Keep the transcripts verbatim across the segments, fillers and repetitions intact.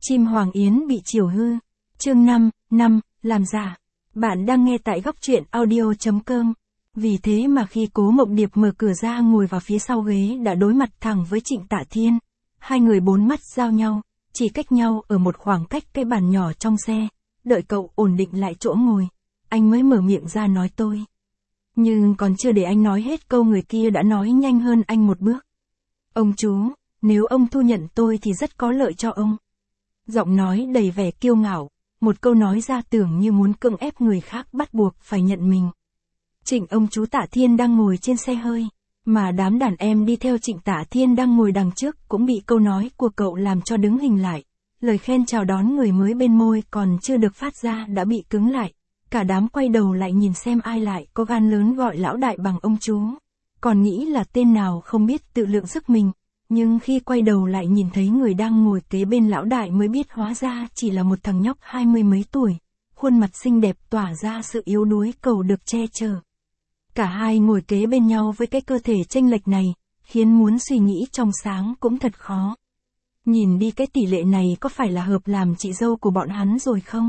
Chim Hoàng Yến bị chiều hư. Chương năm, năm, làm giả. Bạn đang nghe tại góc truyện audio chấm com. Vì thế mà khi Cố Mộng Điệp mở cửa ra ngồi vào phía sau ghế đã đối mặt thẳng với Trịnh Tạ Thiên. Hai người bốn mắt giao nhau, chỉ cách nhau ở một khoảng cách cái bàn nhỏ trong xe. Đợi cậu ổn định lại chỗ ngồi, anh mới mở miệng ra nói tôi. Nhưng còn chưa để anh nói hết câu người kia đã nói nhanh hơn anh một bước. Ông chú, nếu ông thu nhận tôi thì rất có lợi cho ông. Giọng nói đầy vẻ kiêu ngạo, một câu nói ra tưởng như muốn cưỡng ép người khác bắt buộc phải nhận mình. Trịnh ông chú Tạ Thiên đang ngồi trên xe hơi, mà đám đàn em đi theo Trịnh Tạ Thiên đang ngồi đằng trước cũng bị câu nói của cậu làm cho đứng hình lại. Lời khen chào đón người mới bên môi còn chưa được phát ra đã bị cứng lại. Cả đám quay đầu lại nhìn xem ai lại có gan lớn gọi lão đại bằng ông chú. Còn nghĩ là tên nào không biết tự lượng sức mình. Nhưng khi quay đầu lại nhìn thấy người đang ngồi kế bên lão đại mới biết hóa ra chỉ là một thằng nhóc hai mươi mấy tuổi. Khuôn mặt xinh đẹp tỏa ra sự yếu đuối cầu được che chở. Cả hai ngồi kế bên nhau với cái cơ thể chênh lệch này, khiến muốn suy nghĩ trong sáng cũng thật khó. Nhìn đi cái tỷ lệ này có phải là hợp làm chị dâu của bọn hắn rồi không?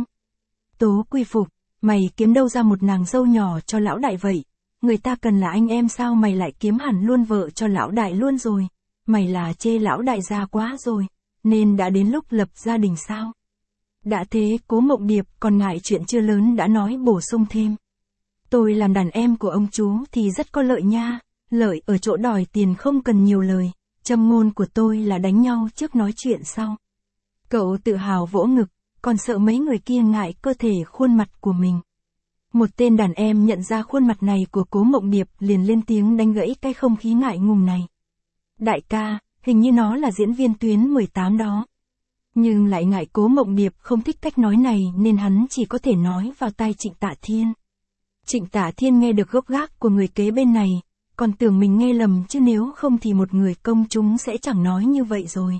Tố Quy Phục, mày kiếm đâu ra một nàng dâu nhỏ cho lão đại vậy? Người ta cần là anh em sao mày lại kiếm hẳn luôn vợ cho lão đại luôn rồi? Mày là chê lão đại già quá rồi, nên đã đến lúc lập gia đình sao? Đã thế Cố Mộng Điệp còn ngại chuyện chưa lớn đã nói bổ sung thêm. Tôi làm đàn em của ông chú thì rất có lợi nha, lợi ở chỗ đòi tiền không cần nhiều lời, châm ngôn của tôi là đánh nhau trước nói chuyện sau. Cậu tự hào vỗ ngực, còn sợ mấy người kia ngại cơ thể khuôn mặt của mình. Một tên đàn em nhận ra khuôn mặt này của Cố Mộng Điệp liền lên tiếng đánh gãy cái không khí ngại ngùng này. Đại ca, hình như nó là diễn viên tuyến mười tám đó. Nhưng lại ngại Cố Mộng Điệp không thích cách nói này nên hắn chỉ có thể nói vào tai Trịnh Tạ Thiên. Trịnh Tạ Thiên nghe được gốc gác của người kế bên này, còn tưởng mình nghe lầm chứ nếu không thì một người công chúng sẽ chẳng nói như vậy rồi.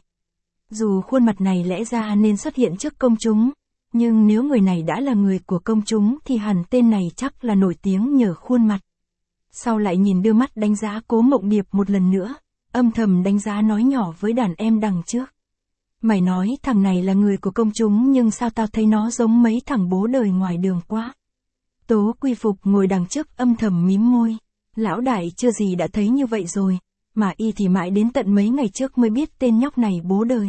Dù khuôn mặt này lẽ ra nên xuất hiện trước công chúng, nhưng nếu người này đã là người của công chúng thì hẳn tên này chắc là nổi tiếng nhờ khuôn mặt. Sau lại nhìn đưa mắt đánh giá Cố Mộng Điệp một lần nữa, âm thầm đánh giá nói nhỏ với đàn em đằng trước. Mày nói thằng này là người của công chúng nhưng sao tao thấy nó giống mấy thằng bố đời ngoài đường quá. Tố Quy Phục ngồi đằng trước âm thầm mím môi. Lão đại chưa gì đã thấy như vậy rồi, mà y thì mãi đến tận mấy ngày trước mới biết tên nhóc này bố đời.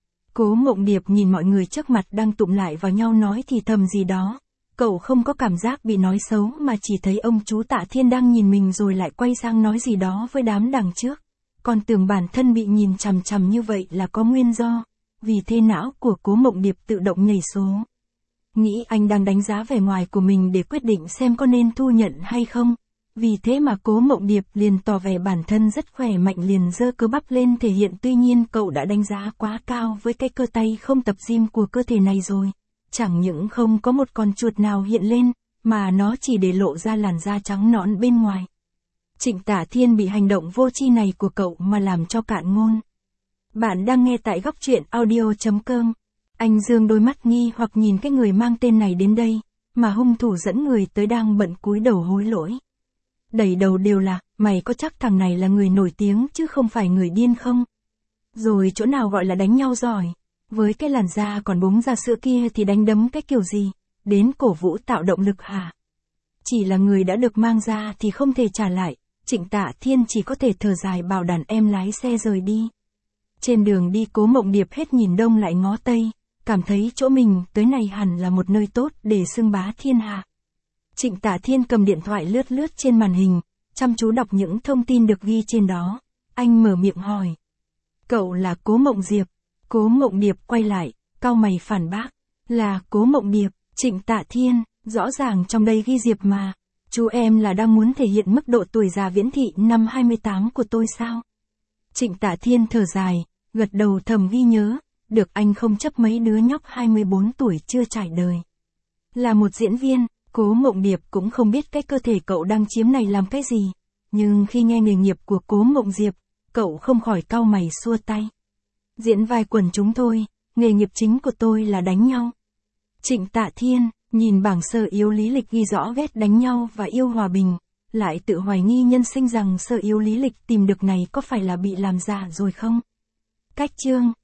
Cố Mộng Điệp nhìn mọi người trước mặt đang tụm lại vào nhau nói thì thầm gì đó. Cậu không có cảm giác bị nói xấu mà chỉ thấy ông chú Tạ Thiên đang nhìn mình rồi lại quay sang nói gì đó với đám đằng trước. Còn tưởng bản thân bị nhìn chằm chằm như vậy là có nguyên do, vì thế não của Cố Mộng Điệp tự động nhảy số. Nghĩ anh đang đánh giá vẻ ngoài của mình để quyết định xem có nên thu nhận hay không. Vì thế mà Cố Mộng Điệp liền tỏ vẻ bản thân rất khỏe mạnh liền giơ cơ bắp lên thể hiện, tuy nhiên cậu đã đánh giá quá cao với cái cơ tay không tập gym của cơ thể này rồi. Chẳng những không có một con chuột nào hiện lên, mà nó chỉ để lộ ra làn da trắng nõn bên ngoài. Trịnh Tạ Thiên bị hành động vô tri này của cậu mà làm cho cạn ngôn. Bạn đang nghe tại góc truyện audio chấm com. Anh dương đôi mắt nghi hoặc nhìn cái người mang tên này đến đây, mà hung thủ dẫn người tới đang bận cúi đầu hối lỗi. Đầy đầu đều là, mày có chắc thằng này là người nổi tiếng chứ không phải người điên không? Rồi chỗ nào gọi là đánh nhau giỏi, với cái làn da còn búng ra sữa kia thì đánh đấm cái kiểu gì, đến cổ vũ tạo động lực hả? Chỉ là người đã được mang ra thì không thể trả lại, Trịnh Tạ Thiên chỉ có thể thở dài bảo đàn em lái xe rời đi. Trên đường đi Cố Mộng Điệp hết nhìn đông lại ngó tây, cảm thấy chỗ mình tới này hẳn là một nơi tốt để xưng bá thiên hạ. Trịnh Tạ Thiên cầm điện thoại lướt lướt trên màn hình, chăm chú đọc những thông tin được ghi trên đó. Anh mở miệng hỏi. Cậu là Cố Mộng Diệp. Cố Mộng Điệp quay lại, cau mày phản bác. Là Cố Mộng Điệp, Trịnh Tạ Thiên, rõ ràng trong đây ghi Diệp mà. Chú em là đang muốn thể hiện mức độ tuổi già viễn thị năm hai mươi tám của tôi sao? Trịnh Tạ Thiên thở dài, gật đầu thầm ghi nhớ, được anh không chấp mấy đứa nhóc hai mươi bốn tuổi chưa trải đời. Là một diễn viên, Cố Mộng Điệp cũng không biết cái cơ thể cậu đang chiếm này làm cái gì, nhưng khi nghe nghề nghiệp của Cố Mộng Diệp, cậu không khỏi cau mày xua tay. Diễn vai quần chúng thôi, nghề nghiệp chính của tôi là đánh nhau. Trịnh Tạ Thiên, nhìn bảng sơ yếu lý lịch ghi rõ ghét đánh nhau và yêu hòa bình, lại tự hoài nghi nhân sinh rằng sơ yếu lý lịch tìm được này có phải là bị làm giả rồi không? Cách chương